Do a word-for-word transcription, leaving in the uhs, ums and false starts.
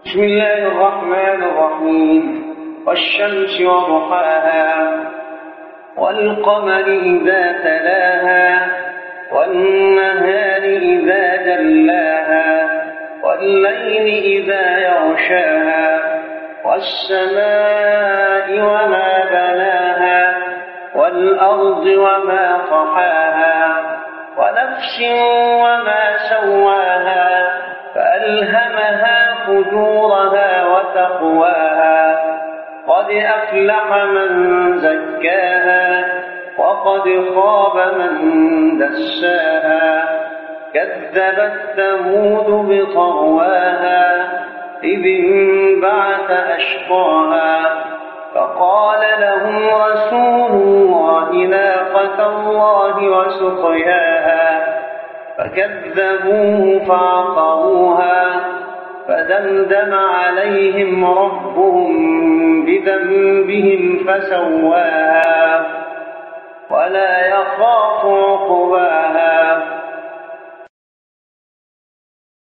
بسم الله الرحمن الرحيم. والشمس وضحاها والقمر إذا تلاها والنهار إذا جلاها والليل إذا يغشاها والسماء وما بناها والأرض وما طحاها ونفس وما سواها فألهمها فجورها وتقواها قد أفلح من زكاها وقد خاب من دساها كذبت ثمود بطغواها إذ انبعث أشقاها فقال لهم رسول الله ناقة الله وسقياها فكذبوه فعقروها فدمدم عليهم ربهم بذنبهم فسواها ولا يخاف عقباها.